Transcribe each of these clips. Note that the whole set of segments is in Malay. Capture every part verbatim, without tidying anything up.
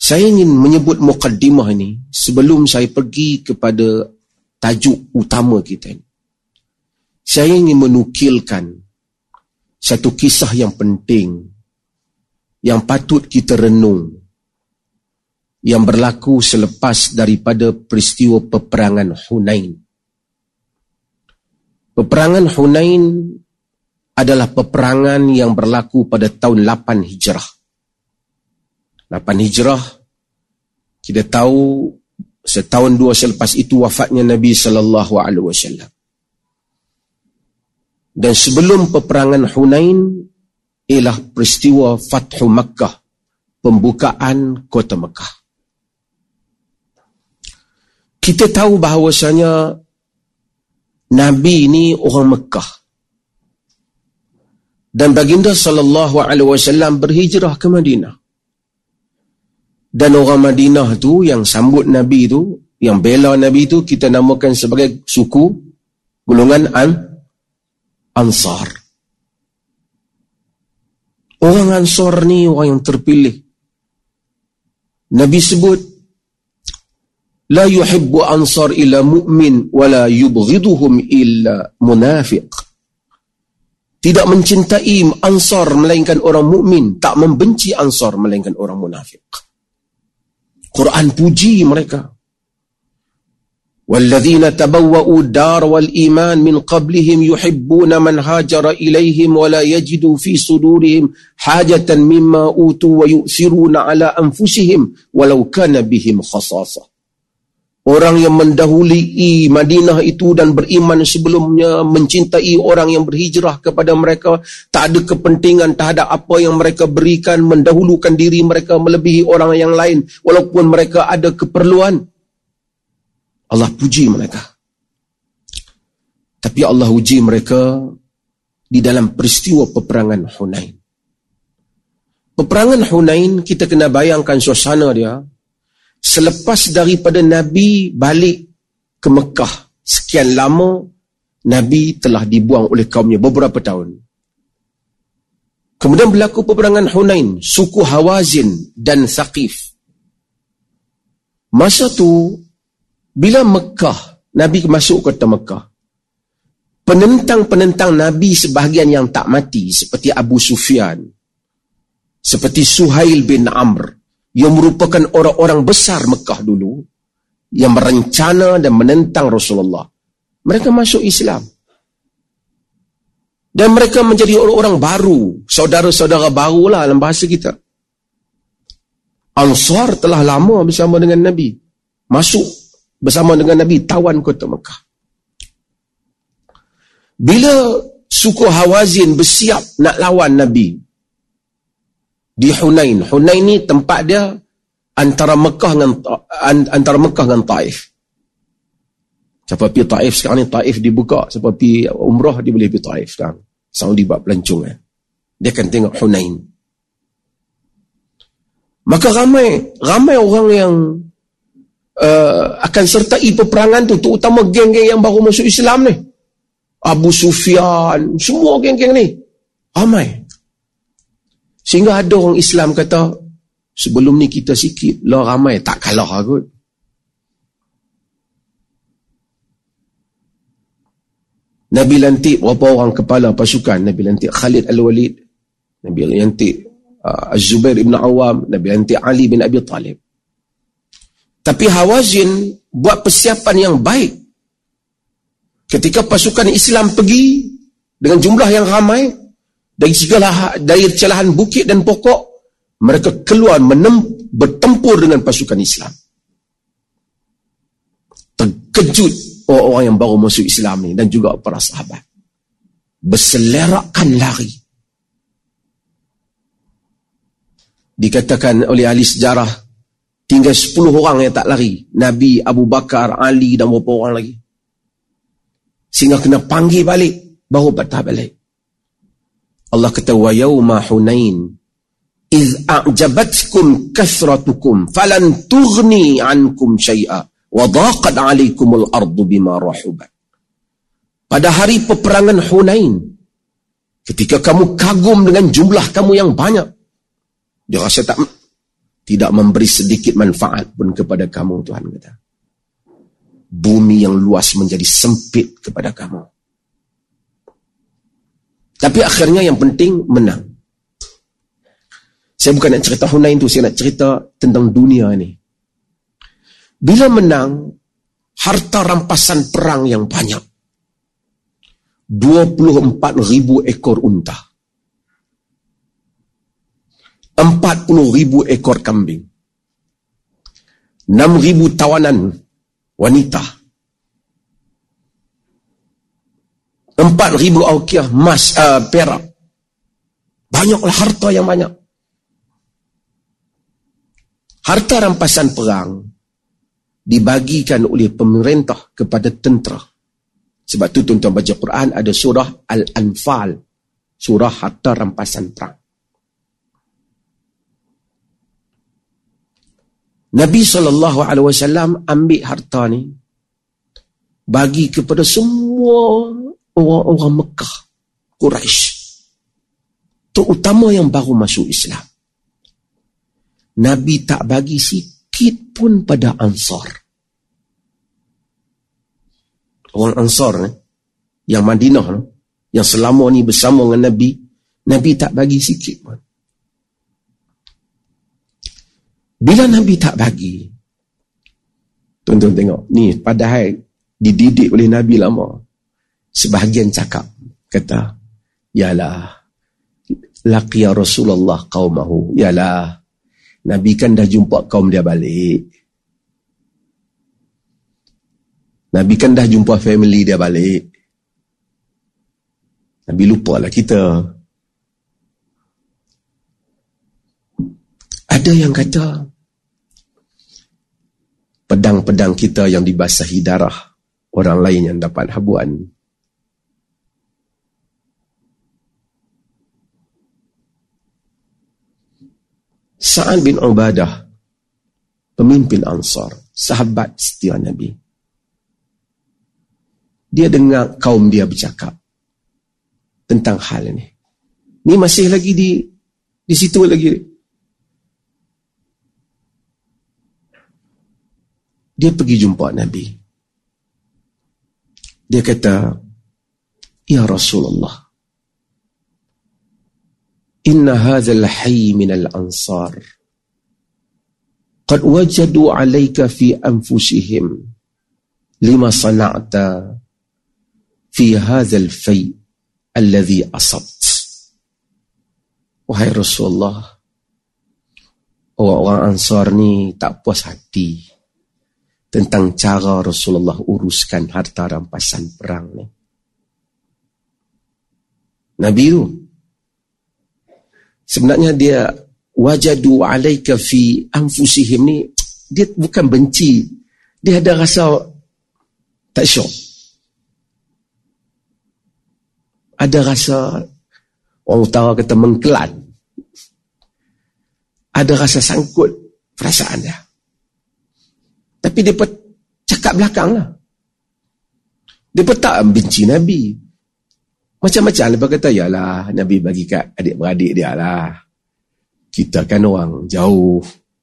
Saya ingin menyebut muqaddimah ini sebelum saya pergi kepada tajuk utama kita ini. Saya ingin menukilkan satu kisah yang penting yang patut kita renung, yang berlaku selepas daripada peristiwa peperangan Hunain. Peperangan Hunain adalah peperangan yang berlaku pada tahun lapan Hijrah. lapan Hijrah, kita tahu setahun dua selepas itu wafatnya Nabi sallallahu alaihi wasallam. Dan sebelum peperangan Hunain ialah peristiwa Fathu Makkah, pembukaan kota Mekah. Kita tahu bahawasanya Nabi ini orang Mekah. Dan baginda sallallahu alaihi wasallam berhijrah ke Madinah. Dan orang Madinah tu yang sambut Nabi tu, yang bela Nabi tu, kita namakan sebagai suku golongan An Ansar. Orang Ansar ni orang yang terpilih. Nabi sebut, la yuhibbu ansar illa mu'min wa la yubghiduhum illa munafiq. Tidak mencintai Ansar melainkan orang mukmin, tak membenci Ansar melainkan orang munafik. Quran puji mereka. Walladzina tabawwa'u dar wal iman min qablihim yuhibbuna man hajara ilaihim wa la yajidu fi sudurihim hajatan mimma utu wa yu'thiruna ala anfusihim walau kana bihim khasasah. Orang yang mendahului Madinah itu dan beriman sebelumnya, mencintai orang yang berhijrah kepada mereka, tak ada kepentingan terhadap apa yang mereka berikan, mendahulukan diri mereka melebihi orang yang lain, walaupun mereka ada keperluan. Allah puji mereka. Tapi Allah uji mereka di dalam peristiwa peperangan Hunain. Peperangan Hunain, kita kena bayangkan suasana dia. Selepas daripada Nabi balik ke Mekah, sekian lama, Nabi telah dibuang oleh kaumnya beberapa tahun. Kemudian berlaku peperangan Hunain, suku Hawazin dan Thaqif. Masa tu, bila Mekah, Nabi masuk kota Mekah, penentang-penentang Nabi sebahagian yang tak mati, seperti Abu Sufyan, seperti Suhail bin Amr, yang merupakan orang-orang besar Mekah dulu, yang merencana dan menentang Rasulullah. Mereka masuk Islam. Dan mereka menjadi orang-orang baru, saudara-saudara baru lah dalam bahasa kita. Ansar telah lama bersama dengan Nabi. Masuk bersama dengan Nabi, tawan kota Mekah. Bila suku Hawazin bersiap nak lawan Nabi, di Hunain. Hunain ni tempat dia antara Mekah dengan antara Mekah dengan Taif. Siapa pergi Taif sekarang ni, Taif dibuka. Siapa pergi umrah, dia boleh pergi Taif sekarang. Saudi buat pelancong. Eh. Dia akan tengok Hunain. Maka ramai, ramai orang yang uh, akan sertai peperangan tu, terutama geng-geng yang baru masuk Islam ni. Abu Sufyan, semua geng-geng ni. Ramai. Sehingga ada orang Islam kata, sebelum ni kita sikit, lah ramai, tak kalah kot. Nabi lantik berapa orang kepala pasukan? Nabi lantik Khalid Al-Walid, Nabi lantik uh, Az-Zubair ibn Awam, Nabi lantik Ali bin Abi Talib. Tapi Hawazin buat persiapan yang baik. Ketika pasukan Islam pergi dengan jumlah yang ramai, dari segala dari celahan bukit dan pokok, mereka keluar menem, bertempur dengan pasukan Islam. Terkejut orang-orang yang baru masuk Islam ni dan juga para sahabat. Berselerakkan lari. Dikatakan oleh ahli sejarah, tinggal sepuluh orang yang tak lari. Nabi, Abu Bakar, Ali dan beberapa orang lagi. Sehingga kena panggil balik, baru patah balik. Allah kata, wa yawma Hunain iz a'jabatkum kathratukum falan tughni ankum syai'a wa dhaqat 'alaikumul ardu bima rahubat. Pada hari peperangan Hunain, ketika kamu kagum dengan jumlah kamu yang banyak, dia rasa tak tidak memberi sedikit manfaat pun kepada kamu, Tuhan kata. Bumi yang luas menjadi sempit kepada kamu. Tapi akhirnya yang penting menang. Saya bukan nak cerita Hunain tu, saya nak cerita tentang dunia ni. Bila menang, harta rampasan perang yang banyak. dua puluh empat ribu ekor unta. empat puluh ribu ekor kambing. enam ribu tawanan wanita. empat ribu aukiah emas, uh, perak. Banyaklah harta yang banyak. Harta rampasan perang dibagikan oleh pemerintah kepada tentera. Sebab tu tuan-tuan baca Quran ada surah Al-Anfal, surah harta rampasan perang. Nabi sallallahu alaihi wasallam ambil harta ni bagi kepada semua orang-orang Mekah, Quraisy, terutama yang baru masuk Islam. Nabi tak bagi sikit pun pada Ansar. Orang Ansar ni, yang Madinah ni, yang selama ni bersama dengan Nabi, Nabi tak bagi sikit pun. Bila Nabi tak bagi, tuan-tuan tengok, ni padahal dididik oleh Nabi lama. Sebahagian cakap, kata, yalah, laqiya Rasulullah qaumahu, yalah, Nabi kan dah jumpa kaum dia balik. Nabi kan dah jumpa family dia balik. Nabi lupalah kita. Ada yang kata, pedang-pedang kita yang dibasahi darah, orang lain yang dapat habuan. Sa'ad bin Ubadah, pemimpin Ansar, sahabat setia Nabi. Dia dengar kaum dia bercakap tentang hal ini. Ni masih lagi di di situ lagi. Dia pergi jumpa Nabi. Dia kata, ya Rasulullah, inna hadzal hayy min al-ansar qad wajadu alayka fi anfusihim lima sana'ta fi hadzal fay alladhi asabt. Wahai Rasulullah, orang-orang Ansar ni tak puas hati tentang cara Rasulullah uruskan harta rampasan perang ni. Nabi tu sebenarnya dia wajadu alaika fi anfusihim ni, dia bukan benci, dia ada rasa tak syok. Ada rasa, orang utara kata mengkelan. Ada rasa sangkut perasaan dia. Tapi dia pun cakap belakang lah. Dia pun tak benci Nabi. Macam-macam lepas kata, yalah, Nabi bagi kat adik-beradik dia lah. Kita kan orang jauh.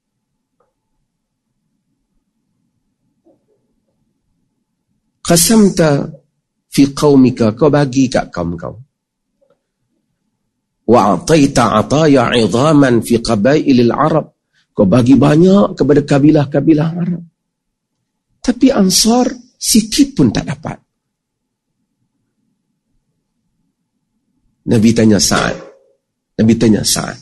Qasamta fi qaumika, kau bagi kat kaum kau. Wa ataita ataya 'idhaman fi qabailil Arab, kau bagi banyak kepada kabilah-kabilah Arab. Tapi Ansar sikit pun tak dapat. Nabi tanya Sa'ad. Nabi tanya Sa'ad,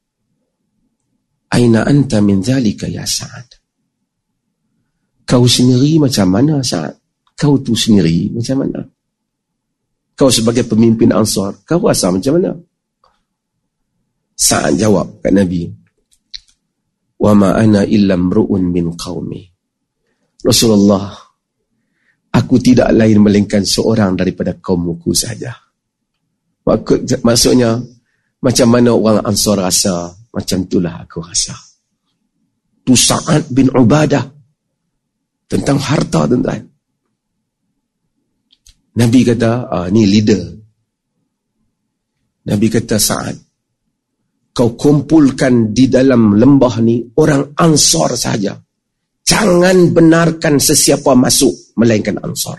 aina anta min zalika ya Sa'ad? Kau sendiri macam mana, Sa'ad? Kau tu sendiri macam mana? Kau sebagai pemimpin Ansar, kau rasa macam mana? Sa'ad jawab kat Nabi, wa ma ana illa mru'un min qaumi. Rasulullah, aku tidak lain melainkan seorang daripada kaumku saja. Maksud, maksudnya, macam mana orang Ansar rasa, macam itulah aku rasa. Tu Sa'ad bin Ubadah tentang harta, tuan-tuan. Nabi kata, ah, ni leader. Nabi kata, Sa'ad, kau kumpulkan di dalam lembah ni orang Ansar saja. Jangan benarkan sesiapa masuk melainkan Ansar.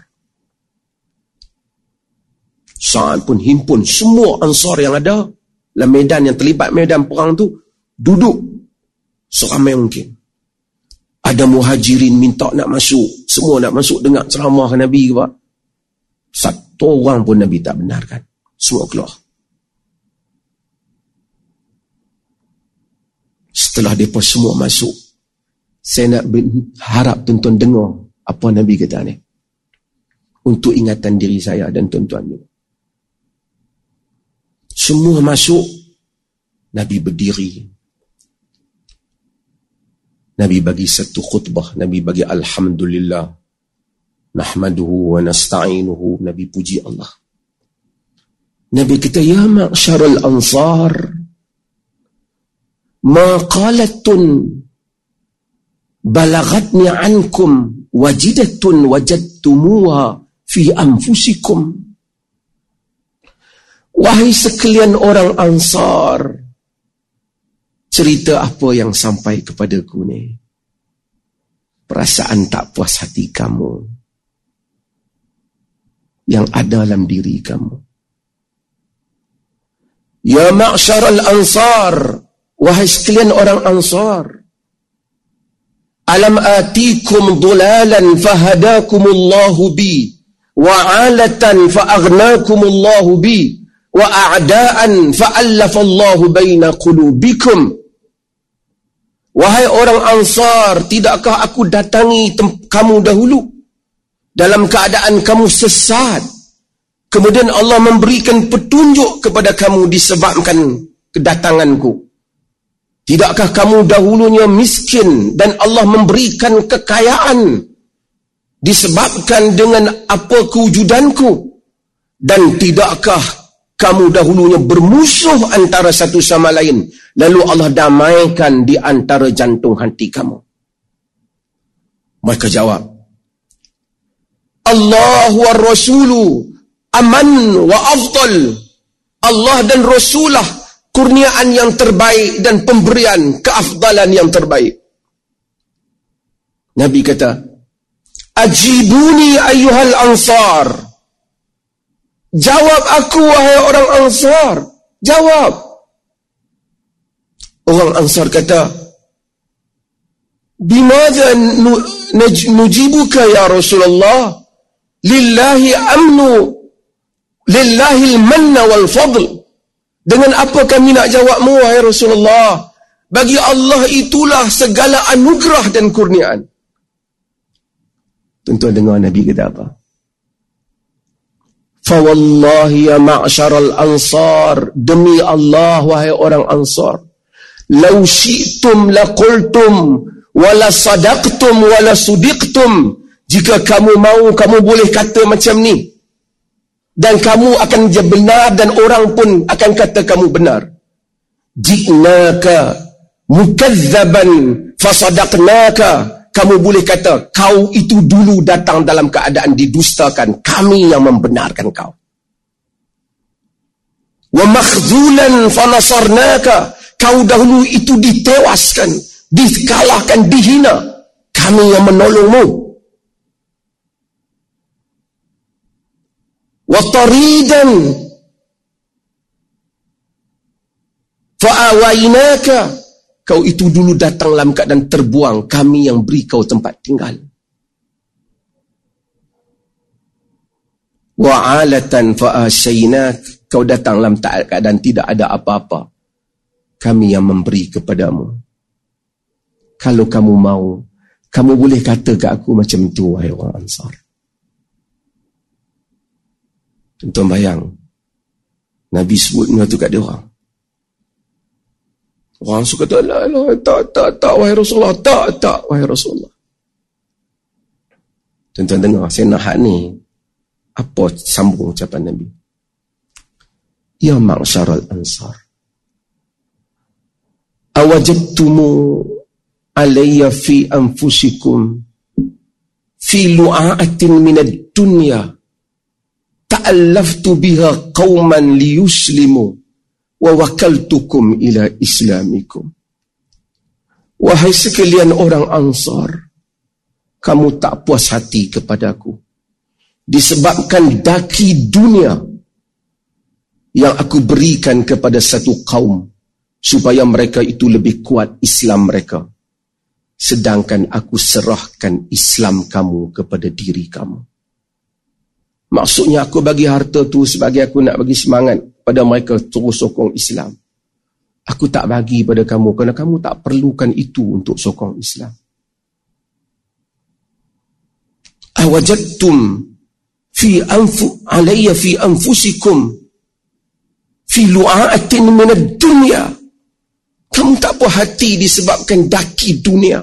Sa'ad pun himpun semua Ansar yang ada dalam medan yang terlibat medan perang tu, duduk seramai mungkin. Ada muhajirin minta nak masuk, semua nak masuk dengar ceramah Nabi ke. Satu orang pun Nabi tak benarkan. Semua keluar. Setelah mereka semua masuk, saya nak harap tuan-tuan dengar apa Nabi kata ni, untuk ingatan diri saya dan tuan-tuan ni. Semua masuk, Nabi berdiri. Nabi bagi satu khutbah. Nabi bagi Alhamdulillah, nahmaduhu wa nasta'inuhu. Nabi puji Allah. Nabi kata, ya ma'syarul ansar, ma qalatun balagatni ankum wajidatun wajadtumuha fi anfusikum. Wahai sekalian orang Ansar, cerita apa yang sampai kepadaku ni? Perasaan tak puas hati kamu yang ada dalam diri kamu. Ya ma'syarul ansar, wahai sekalian orang Ansar, alam atikum dhulalan fahadakumullahu bi, wa alatan fa'aghnakumullahu bi, wa a'daan fa'allafallahu baina qulubikum. Wahai orang Ansar, tidakkah aku datangi kamu dahulu dalam keadaan kamu sesat, kemudian Allah memberikan petunjuk kepada kamu disebabkan kedatanganku? Tidakkah kamu dahulunya miskin dan Allah memberikan kekayaan disebabkan dengan apa kewujudanku? Dan tidakkah kamu dahulunya bermusuh antara satu sama lain, lalu Allah damaikan di antara jantung hati kamu? Mereka jawab, Allah wa Rasulu aman wa afdal. Allah dan Rasulah kurniaan yang terbaik dan pemberian keafdalan yang terbaik. Nabi kata, ajibuni ayyuhal ansar. Jawab aku wahai orang Ansar. Jawab. Orang Ansar kata, bimadha nujibuka ya Rasulullah? Lillahi amnu, lillahi al-manna wal fadl. Dengan apa kami nak jawabmu wahai Rasulullah? Bagi Allah itulah segala anugerah dan kurniaan. Tuan-tuan dengar Nabi kata apa? Fawallahi ya ma'syaral ansar, demi Allah wahai orang Ansar, law syi'tum laqultum wala sadaqtum wala sudiqtum. Jika kamu mau, kamu boleh kata macam ni, dan kamu akan benar, dan orang pun akan kata kamu benar. Ji'naka mukazzaban fasadaqnaka. Kamu boleh kata kau itu dulu datang dalam keadaan didustakan, kami yang membenarkan kau. Wa makhzulan fanasarnaka. Kau dahulu itu ditewaskan, dikalahkan, dihina, kami yang menolongmu. Wa taridan fa'awainaka. Kau itu dulu datang dalam keadaan terbuang, kami yang beri kau tempat tinggal. Wa alatan fa'asainak. Kau datang dalam keadaan tidak ada apa-apa, kami yang memberi kepadamu. Kalau kamu mau, kamu boleh kata ke aku macam itu wahai orang Ansar. Tuan-tuan bayang, Nabi sebutnya tu kat dia orang. Orang suka kata, la, la, tak, tak, tak, wahai Rasulullah, tak, tak, wahai Rasulullah. Tuan-tuan dengar, saya nak hak ni, apa sambung ucapan Nabi? Ya ma'syaral ansar, awajadtumu alayya fi anfusikum fi lu'a'atin minad dunya ta'allaftu biha qawman liyuslimu wa wakaltukum ila islamikum. Wahai sekalian orang Ansar, kamu tak puas hati kepadaku disebabkan daki dunia yang aku berikan kepada satu kaum supaya mereka itu lebih kuat Islam mereka, sedangkan aku serahkan Islam kamu kepada diri kamu. Maksudnya aku bagi harta tu sebagai aku nak bagi semangat pada mereka terus sokong Islam. Aku tak bagi pada kamu kerana kamu tak perlukan itu untuk sokong Islam. Awajadtum fi anfu alayya fi anfusikum fi lu'atin min ad-dunya. Kamu tak puas hati disebabkan daki dunia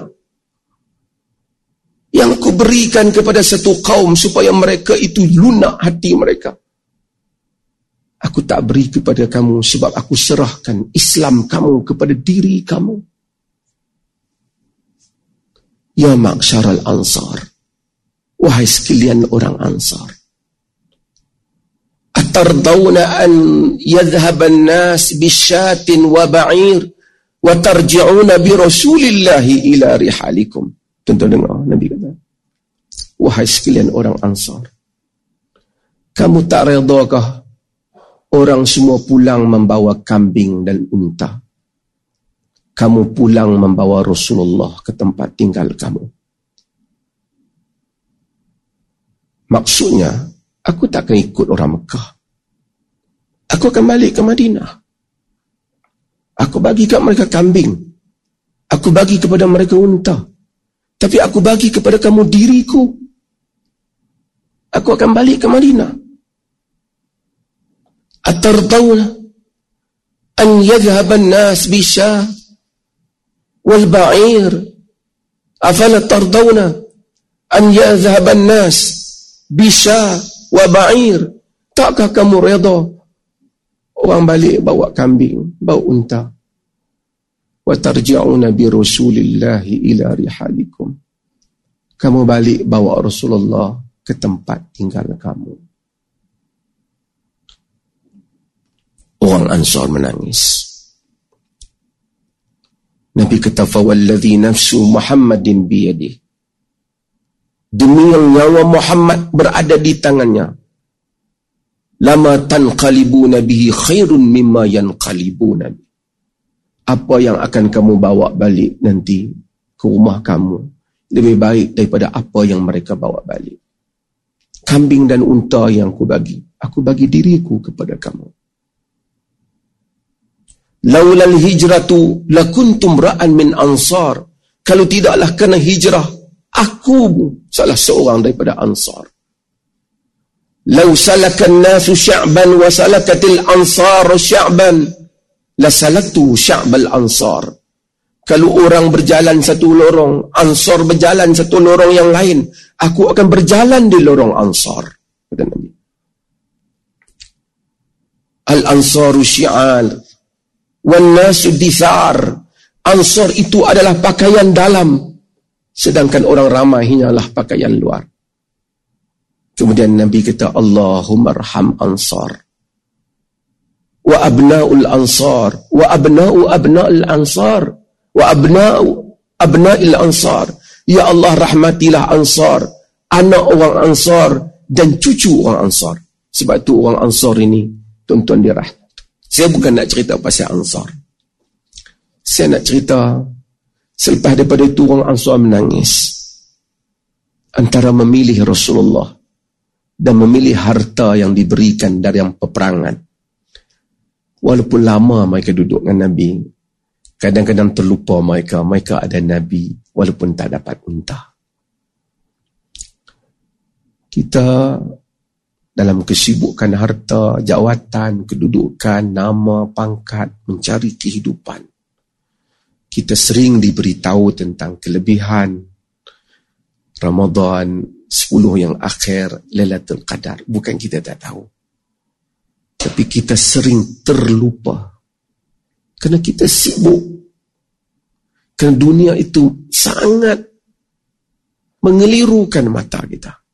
yang aku berikan kepada satu kaum supaya mereka itu lunak hati mereka. Aku tak beri kepada kamu sebab aku serahkan Islam kamu kepada diri kamu. Ya ma'syaral ansar, wahai sekalian orang Ansar, atardawna an yadhhaban nas bisyatin wa ba'ir wa tarji'una bi rasulillahi ila rihalikum. Tuan-tuan dengar Nabi kata, wahai sekalian orang Ansar, kamu tak redakah orang semua pulang membawa kambing dan unta? Kamu pulang membawa Rasulullah ke tempat tinggal kamu. Maksudnya, aku tak akan ikut orang Mekah. Aku akan balik ke Madinah. Aku bagi kat mereka kambing. Aku bagi kepada mereka unta. Tapi aku bagi kepada kamu diriku. Aku akan balik ke Madinah. Atardawna an yadhhaban nas bisha wal ba'ir afala tardawna an yadhhaban nas bisha wa ba'ir. Takkah kamu redha orang balik bawa kambing, bawa unta? Wa tarji'una bi rasulillahi ila rihalikum. Kamu balik bawa Rasulullah ke tempat tinggal kamu. Orang Ansar menangis. Nabi kata, fawalladhi nafsu Muhammadin biyadih, demi yang nyawa Muhammad berada di tangannya, lama tanqalibuna bihi khairun mimma yanqalibuna bihi. Apa yang akan kamu bawa balik nanti ke rumah kamu lebih baik daripada apa yang mereka bawa balik. Kambing dan unta yang aku bagi, aku bagi diriku kepada kamu. Laulal hijratu lakuntum ra'an min ansar. Kalau tidaklah kerana hijrah, aku salah seorang daripada Ansar. Lau salakan nasu sya'ban wa salakatil ansar sya'ban la salaktu sya'bal ansar. Kalau orang berjalan satu lorong, Ansar berjalan satu lorong yang lain, aku akan berjalan di lorong Ansar, kata Nabi. Al-ansaru syi'al wan nasu dithar. Ansar itu adalah pakaian dalam, sedangkan orang ramai hanyalah pakaian luar. Kemudian Nabi kata, Allahumma arham Ansar wa abna'ul Ansar wa abna'u abna'il Ansar wa abna'u abna'il Ansar. Ya Allah, rahmatilah Ansar, anak orang Ansar dan cucu orang Ansar. Sebab tu orang Ansar ini, tuan-tuan dirahmat, saya bukan nak cerita pasal Ansar. Saya nak cerita selepas daripada itu orang Ansar menangis antara memilih Rasulullah dan memilih harta yang diberikan dari yang peperangan. Walaupun lama mereka duduk dengan Nabi, kadang-kadang terlupa mereka, mereka ada Nabi walaupun tak dapat unta. Kita dalam kesibukan harta, jawatan, kedudukan, nama, pangkat, mencari kehidupan, kita sering diberitahu tentang kelebihan Ramadan, sepuluh yang akhir, Lailatul Qadar. Bukan kita tak tahu, tapi kita sering terlupa kerana kita sibuk. Kerana dunia itu sangat mengelirukan mata kita.